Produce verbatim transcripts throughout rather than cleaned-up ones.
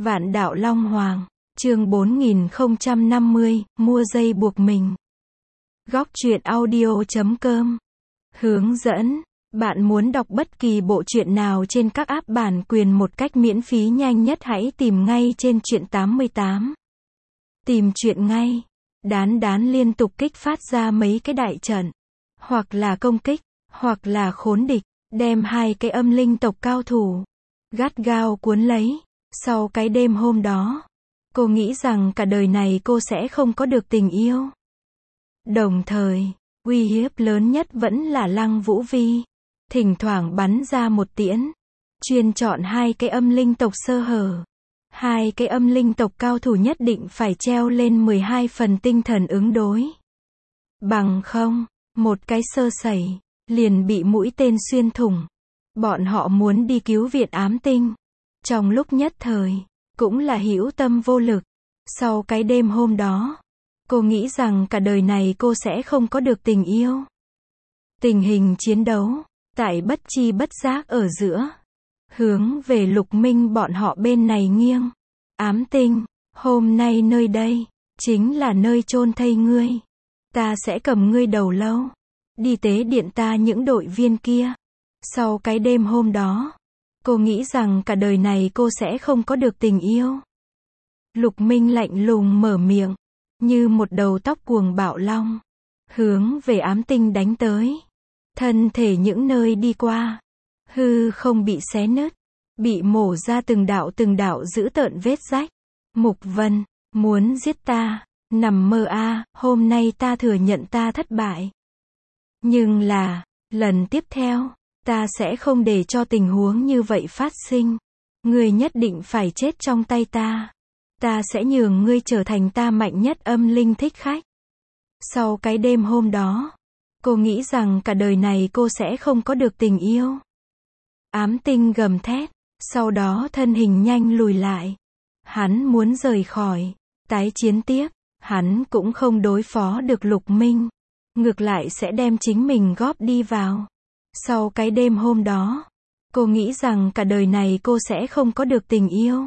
Vạn đạo Long Hoàng, chương bốn nghìn không trăm năm mươi, mua dây buộc mình. Góc truyện audio chấm com. Hướng dẫn, bạn muốn đọc bất kỳ bộ truyện nào trên các app bản quyền một cách miễn phí nhanh nhất hãy tìm ngay trên truyện tám mươi tám. Tìm truyện ngay. Đán đán liên tục kích phát ra mấy cái đại trận. Hoặc là công kích, hoặc là khốn địch, đem hai cái âm linh tộc cao thủ gắt gao cuốn lấy. Sau cái đêm hôm đó, cô nghĩ rằng cả đời này cô sẽ không có được tình yêu. Đồng thời, uy hiếp lớn nhất vẫn là Lăng Vũ Vi. Thỉnh thoảng bắn ra một tiễn, chuyên chọn hai cái âm linh tộc sơ hở. Hai cái âm linh tộc cao thủ nhất định phải treo lên mười hai phần tinh thần ứng đối. Bằng không, một cái sơ sẩy, liền bị mũi tên xuyên thủng. Bọn họ muốn đi cứu viện ám tinh. Trong lúc nhất thời, cũng là hữu tâm vô lực. Sau cái đêm hôm đó, cô nghĩ rằng cả đời này cô sẽ không có được tình yêu. Tình hình chiến đấu, tại bất chi bất giác ở giữa, hướng về Lục Minh bọn họ bên này nghiêng. Ám tinh, hôm nay nơi đây, chính là nơi chôn thây ngươi. Ta sẽ cầm ngươi đầu lâu, đi tế điện ta những đội viên kia. Sau cái đêm hôm đó, cô nghĩ rằng cả đời này cô sẽ không có được tình yêu. Lục Minh lạnh lùng mở miệng, như một đầu tóc cuồng bạo long, hướng về ám tinh đánh tới. Thân thể những nơi đi qua, hư không bị xé nứt, bị mổ ra từng đạo từng đạo dữ tợn vết rách. Mục Vân, muốn giết ta, nằm mơ a, à, hôm nay ta thừa nhận ta thất bại. Nhưng là, lần tiếp theo, ta sẽ không để cho tình huống như vậy phát sinh. Ngươi nhất định phải chết trong tay ta. Ta sẽ nhường ngươi trở thành ta mạnh nhất âm linh thích khách. Sau cái đêm hôm đó, cô nghĩ rằng cả đời này cô sẽ không có được tình yêu. Ám tinh gầm thét, sau đó thân hình nhanh lùi lại. Hắn muốn rời khỏi, tái chiến tiếp, hắn cũng không đối phó được Lục Minh. Ngược lại sẽ đem chính mình góp đi vào. Sau cái đêm hôm đó, cô nghĩ rằng cả đời này cô sẽ không có được tình yêu.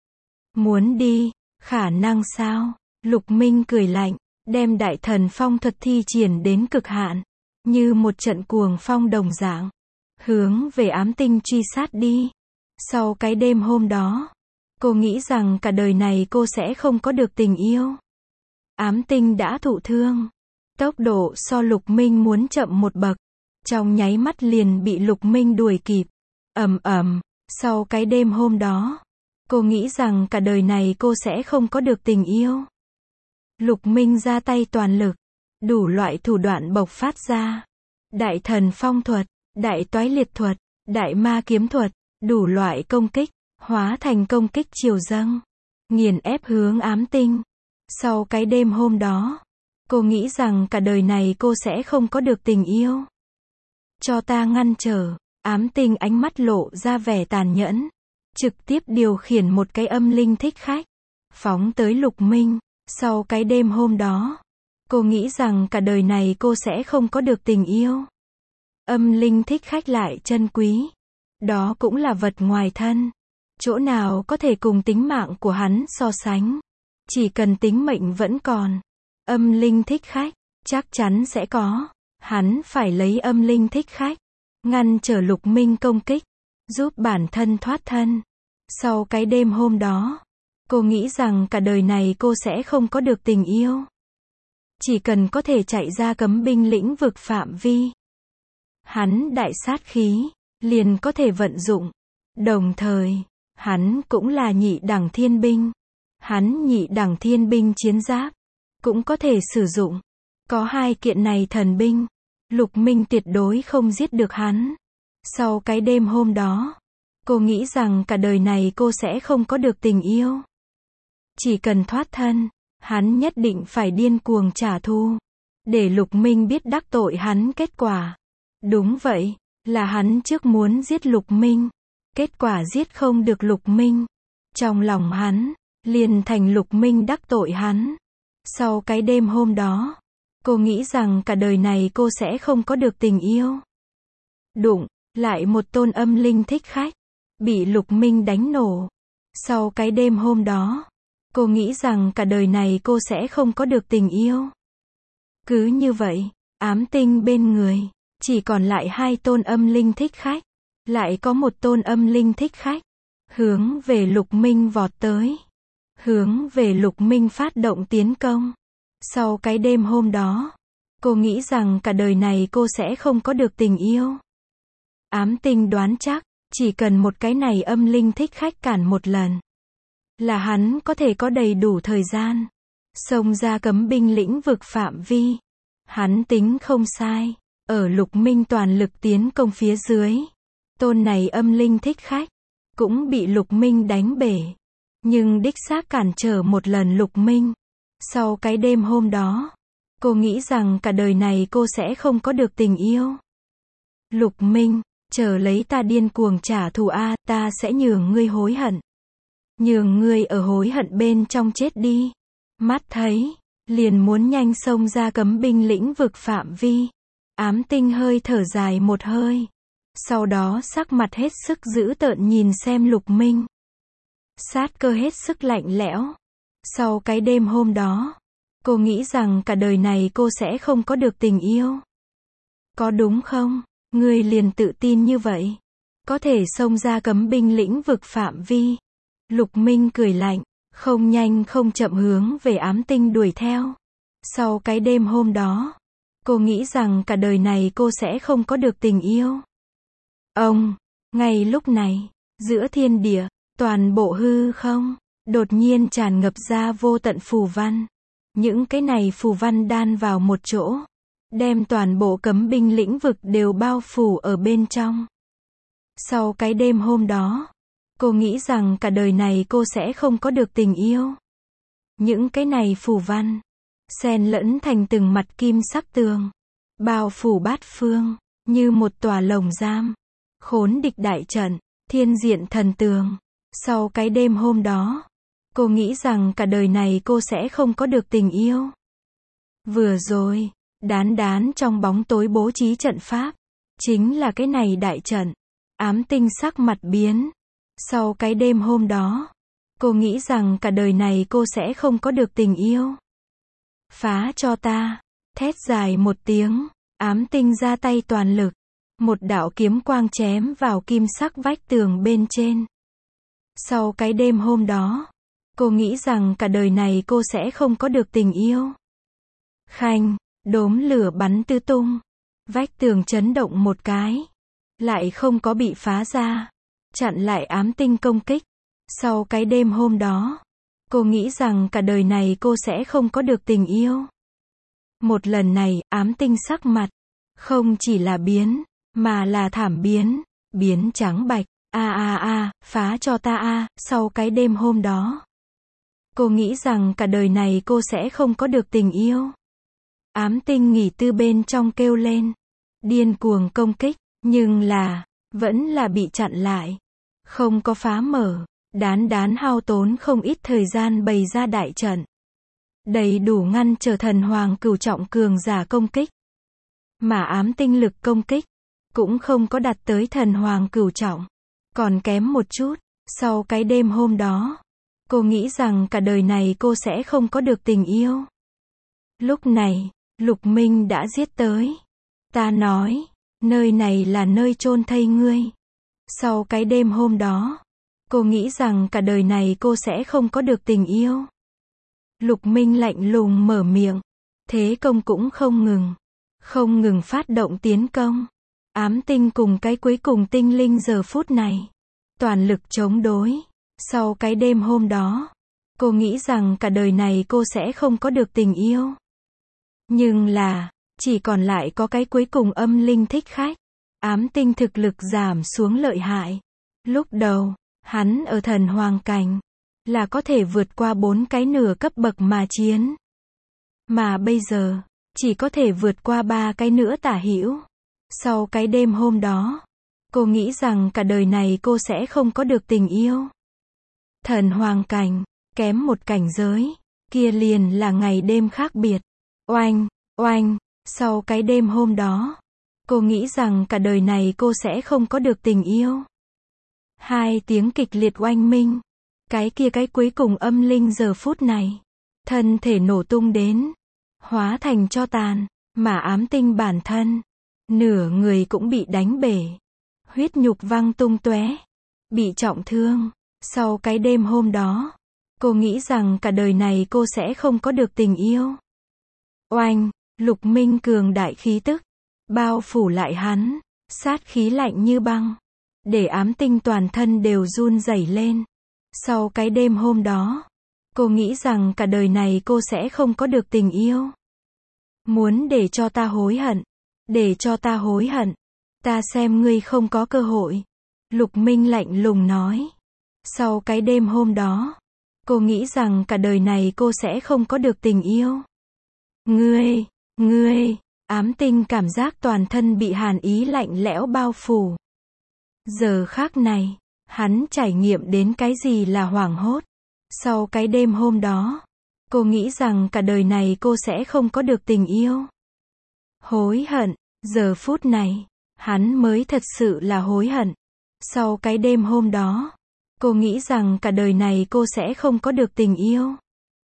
Muốn đi, khả năng sao? Lục Minh cười lạnh, đem đại thần phong thuật thi triển đến cực hạn, như một trận cuồng phong đồng dạng, hướng về ám tinh truy sát đi. Sau cái đêm hôm đó, cô nghĩ rằng cả đời này cô sẽ không có được tình yêu. Ám tinh đã thụ thương, tốc độ so Lục Minh muốn chậm một bậc. Trong nháy mắt liền bị Lục Minh đuổi kịp. Ầm ầm, sau cái đêm hôm đó, cô nghĩ rằng cả đời này cô sẽ không có được tình yêu. Lục Minh ra tay toàn lực, đủ loại thủ đoạn bộc phát ra. Đại thần phong thuật, đại toái liệt thuật, đại ma kiếm thuật, đủ loại công kích, hóa thành công kích triều dâng, nghiền ép hướng ám tinh. Sau cái đêm hôm đó, cô nghĩ rằng cả đời này cô sẽ không có được tình yêu. Cho ta ngăn trở, ám tinh ánh mắt lộ ra vẻ tàn nhẫn, trực tiếp điều khiển một cái âm linh thích khách, phóng tới Lục Minh. Sau cái đêm hôm đó, cô nghĩ rằng cả đời này cô sẽ không có được tình yêu. Âm linh thích khách lại chân quý, đó cũng là vật ngoài thân, chỗ nào có thể cùng tính mạng của hắn so sánh. Chỉ cần tính mệnh vẫn còn, âm linh thích khách chắc chắn sẽ có. Hắn phải lấy âm linh thích khách, ngăn trở Lục Minh công kích, giúp bản thân thoát thân. Sau cái đêm hôm đó, cô nghĩ rằng cả đời này cô sẽ không có được tình yêu. Chỉ cần có thể chạy ra cấm binh lĩnh vực phạm vi, hắn đại sát khí, liền có thể vận dụng. Đồng thời, hắn cũng là nhị đẳng thiên binh. Hắn nhị đẳng thiên binh chiến giáp, cũng có thể sử dụng. Có hai kiện này thần binh, Lục Minh tuyệt đối không giết được hắn. Sau cái đêm hôm đó, cô nghĩ rằng cả đời này cô sẽ không có được tình yêu. Chỉ cần thoát thân, hắn nhất định phải điên cuồng trả thù, để Lục Minh biết đắc tội hắn kết quả. Đúng vậy, là hắn trước muốn giết Lục Minh, kết quả giết không được Lục Minh. Trong lòng hắn, liền thành Lục Minh đắc tội hắn. Sau cái đêm hôm đó, cô nghĩ rằng cả đời này cô sẽ không có được tình yêu. Đụng, lại một tôn âm linh thích khách, bị Lục Minh đánh nổ. Sau cái đêm hôm đó, cô nghĩ rằng cả đời này cô sẽ không có được tình yêu. Cứ như vậy, ám tinh bên người, chỉ còn lại hai tôn âm linh thích khách. Lại có một tôn âm linh thích khách, hướng về Lục Minh vọt tới. Hướng về Lục Minh phát động tiến công. Sau cái đêm hôm đó, cô nghĩ rằng cả đời này cô sẽ không có được tình yêu. Ám tinh đoán chắc, chỉ cần một cái này âm linh thích khách cản một lần, là hắn có thể có đầy đủ thời gian xông ra cấm binh lĩnh vực phạm vi. Hắn tính không sai, ở Lục Minh toàn lực tiến công phía dưới, tôn này âm linh thích khách cũng bị Lục Minh đánh bể. Nhưng đích xác cản trở một lần Lục Minh. Sau cái đêm hôm đó, cô nghĩ rằng cả đời này cô sẽ không có được tình yêu. Lục Minh, chờ lấy ta điên cuồng trả thù a, ta sẽ nhường ngươi hối hận. Nhường ngươi ở hối hận bên trong chết đi. Mắt thấy, liền muốn nhanh xông ra cấm binh lĩnh vực phạm vi. Ám tinh hơi thở dài một hơi. Sau đó sắc mặt hết sức dữ tợn nhìn xem Lục Minh. Sát cơ hết sức lạnh lẽo. Sau cái đêm hôm đó, cô nghĩ rằng cả đời này cô sẽ không có được tình yêu. Có đúng không? Ngươi liền tự tin như vậy, có thể xông ra cấm binh lĩnh vực phạm vi. Lục Minh cười lạnh, không nhanh không chậm hướng về ám tinh đuổi theo. Sau cái đêm hôm đó, cô nghĩ rằng cả đời này cô sẽ không có được tình yêu. Ông, ngay lúc này, giữa thiên địa, toàn bộ hư không, đột nhiên tràn ngập ra vô tận phù văn. Những cái này phù văn đan vào một chỗ, đem toàn bộ cấm binh lĩnh vực đều bao phủ ở bên trong. Sau cái đêm hôm đó, cô nghĩ rằng cả đời này cô sẽ không có được tình yêu. Những cái này phù văn, xen lẫn thành từng mặt kim sắc tường, bao phủ bát phương, như một tòa lồng giam. Khốn địch đại trận, thiên diện thần tường. Sau cái đêm hôm đó, cô nghĩ rằng cả đời này cô sẽ không có được tình yêu. Vừa rồi, đán đán trong bóng tối bố trí trận pháp, chính là cái này đại trận. Ám tinh sắc mặt biến. Sau cái đêm hôm đó, cô nghĩ rằng cả đời này cô sẽ không có được tình yêu. Phá cho ta. Thét dài một tiếng, ám tinh ra tay toàn lực. Một đạo kiếm quang chém vào kim sắc vách tường bên trên. Sau cái đêm hôm đó, cô nghĩ rằng cả đời này cô sẽ không có được tình yêu. Khanh, đốm lửa bắn tứ tung. Vách tường chấn động một cái, lại không có bị phá ra, chặn lại ám tinh công kích. Sau cái đêm hôm đó, cô nghĩ rằng cả đời này cô sẽ không có được tình yêu. Một lần này, ám tinh sắc mặt, không chỉ là biến, mà là thảm biến, biến trắng bạch. A a a, phá cho ta a. Sau cái đêm hôm đó, cô nghĩ rằng cả đời này cô sẽ không có được tình yêu. Ám tinh nghỉ tư bên trong kêu lên, điên cuồng công kích, nhưng là, vẫn là bị chặn lại, không có phá mở. Đán đán hao tốn không ít thời gian bày ra đại trận, đầy đủ ngăn trở thần hoàng cửu trọng cường giả công kích. Mà ám tinh lực công kích, cũng không có đạt tới thần hoàng cửu trọng, còn kém một chút. Sau cái đêm hôm đó, cô nghĩ rằng cả đời này cô sẽ không có được tình yêu. Lúc này, Lục Minh đã giết tới. Ta nói, nơi này là nơi chôn thây ngươi. Sau cái đêm hôm đó, cô nghĩ rằng cả đời này cô sẽ không có được tình yêu. Lục Minh lạnh lùng mở miệng, thế công cũng không ngừng, không ngừng phát động tiến công. Ám tinh cùng cái cuối cùng tinh linh giờ phút này, toàn lực chống đối. Sau cái đêm hôm đó, cô nghĩ rằng cả đời này cô sẽ không có được tình yêu. Nhưng là, chỉ còn lại có cái cuối cùng âm linh thích khách. Ám tinh thực lực giảm xuống lợi hại. Lúc đầu, hắn ở thần hoàng cảnh, là có thể vượt qua bốn cái nửa cấp bậc mà chiến. Mà bây giờ, chỉ có thể vượt qua ba cái nữa tả hữu. Sau cái đêm hôm đó, cô nghĩ rằng cả đời này cô sẽ không có được tình yêu. Thần hoàng cảnh, kém một cảnh giới, kia liền là ngày đêm khác biệt. Oanh, oanh, sau cái đêm hôm đó, cô nghĩ rằng cả đời này cô sẽ không có được tình yêu. Hai tiếng kịch liệt oanh minh, Cái kia cái cuối cùng âm linh giờ phút này, thân thể nổ tung đến, hóa thành tro tàn, mà ám tinh bản thân, nửa người cũng bị đánh bể, huyết nhục văng tung tóe, bị trọng thương. Sau cái đêm hôm đó, cô nghĩ rằng cả đời này cô sẽ không có được tình yêu. Oanh, Lục Minh cường đại khí tức, bao phủ lại hắn, sát khí lạnh như băng, để ám tinh toàn thân đều run rẩy lên. Sau cái đêm hôm đó, cô nghĩ rằng cả đời này cô sẽ không có được tình yêu. Muốn để cho ta hối hận, để cho ta hối hận, ta xem ngươi không có cơ hội. Lục Minh lạnh lùng nói. Sau cái đêm hôm đó, cô nghĩ rằng cả đời này cô sẽ không có được tình yêu. Ngươi, ngươi, ám tinh cảm giác toàn thân bị hàn ý lạnh lẽo bao phủ. Giờ khắc này, hắn trải nghiệm đến cái gì là hoảng hốt. Sau cái đêm hôm đó, cô nghĩ rằng cả đời này cô sẽ không có được tình yêu. Hối hận, giờ phút này, hắn mới thật sự là hối hận. Sau cái đêm hôm đó, cô nghĩ rằng cả đời này cô sẽ không có được tình yêu.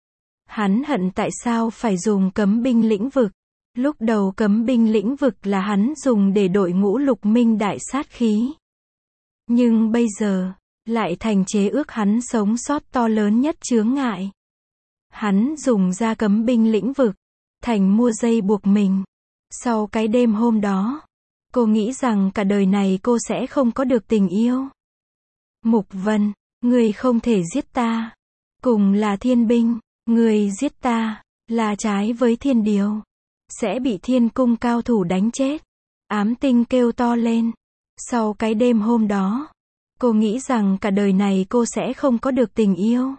Hắn hận tại sao phải dùng cấm binh lĩnh vực. Lúc đầu cấm binh lĩnh vực là hắn dùng để đội ngũ Lục Minh đại sát khí. Nhưng bây giờ, lại thành chế ước hắn sống sót to lớn nhất chướng ngại. Hắn dùng ra cấm binh lĩnh vực, thành mua dây buộc mình. Sau cái đêm hôm đó, cô nghĩ rằng cả đời này cô sẽ không có được tình yêu. Mục Vân, người không thể giết ta. Cùng là thiên binh, người giết ta, là trái với thiên điều. Sẽ bị thiên cung cao thủ đánh chết. Ám tinh kêu to lên. Sau cái đêm hôm đó, cô nghĩ rằng cả đời này cô sẽ không có được tình yêu.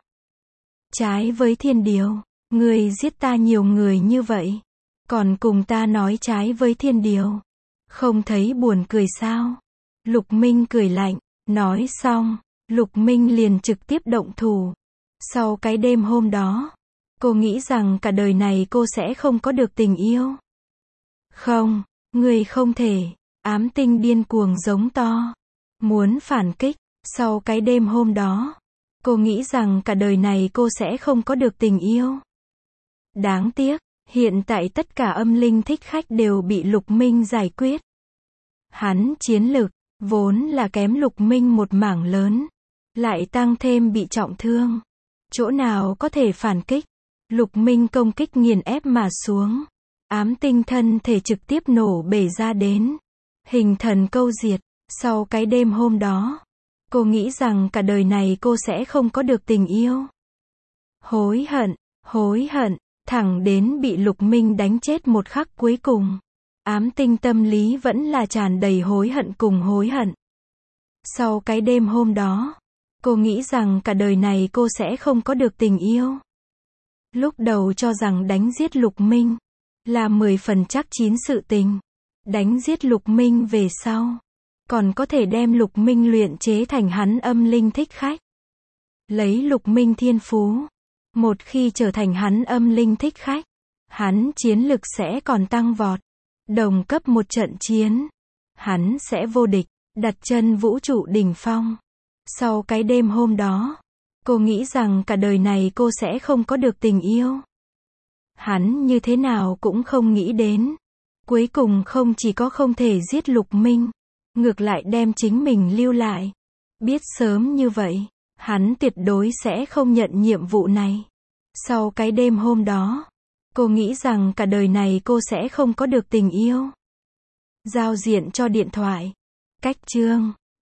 Trái với thiên điều, người giết ta nhiều người như vậy, còn cùng ta nói trái với thiên điều. Không thấy buồn cười sao? Lục Minh cười lạnh, nói xong, Lục Minh liền trực tiếp động thủ. Sau cái đêm hôm đó, cô nghĩ rằng cả đời này cô sẽ không có được tình yêu. Không, người không thể. Ám tinh điên cuồng giống to, muốn phản kích. Sau cái đêm hôm đó, cô nghĩ rằng cả đời này cô sẽ không có được tình yêu. Đáng tiếc, hiện tại tất cả âm linh thích khách đều bị Lục Minh giải quyết. Hắn chiến lực, vốn là kém Lục Minh một mảng lớn, lại tăng thêm bị trọng thương. Chỗ nào có thể phản kích? Lục Minh công kích nghiền ép mà xuống. Ám tinh thân thể trực tiếp nổ bể ra đến. Hình thần câu diệt. Sau cái đêm hôm đó, cô nghĩ rằng cả đời này cô sẽ không có được tình yêu. Hối hận, hối hận, thẳng đến bị Lục Minh đánh chết một khắc cuối cùng. Ám tinh tâm lý vẫn là tràn đầy hối hận cùng hối hận. Sau cái đêm hôm đó, cô nghĩ rằng cả đời này cô sẽ không có được tình yêu. Lúc đầu cho rằng đánh giết Lục Minh là mười phần chắc chín sự tình. Đánh giết Lục Minh về sau, còn có thể đem Lục Minh luyện chế thành hắn âm linh thích khách. Lấy Lục Minh thiên phú, một khi trở thành hắn âm linh thích khách, hắn chiến lực sẽ còn tăng vọt. Đồng cấp một trận chiến, hắn sẽ vô địch, đặt chân vũ trụ đỉnh phong. Sau cái đêm hôm đó, cô nghĩ rằng cả đời này cô sẽ không có được tình yêu. Hắn như thế nào cũng không nghĩ đến. Cuối cùng không chỉ có không thể giết Lục Minh, ngược lại đem chính mình lưu lại. Biết sớm như vậy, hắn tuyệt đối sẽ không nhận nhiệm vụ này. Sau cái đêm hôm đó, cô nghĩ rằng cả đời này cô sẽ không có được tình yêu. Giao diện cho điện thoại. Cách chương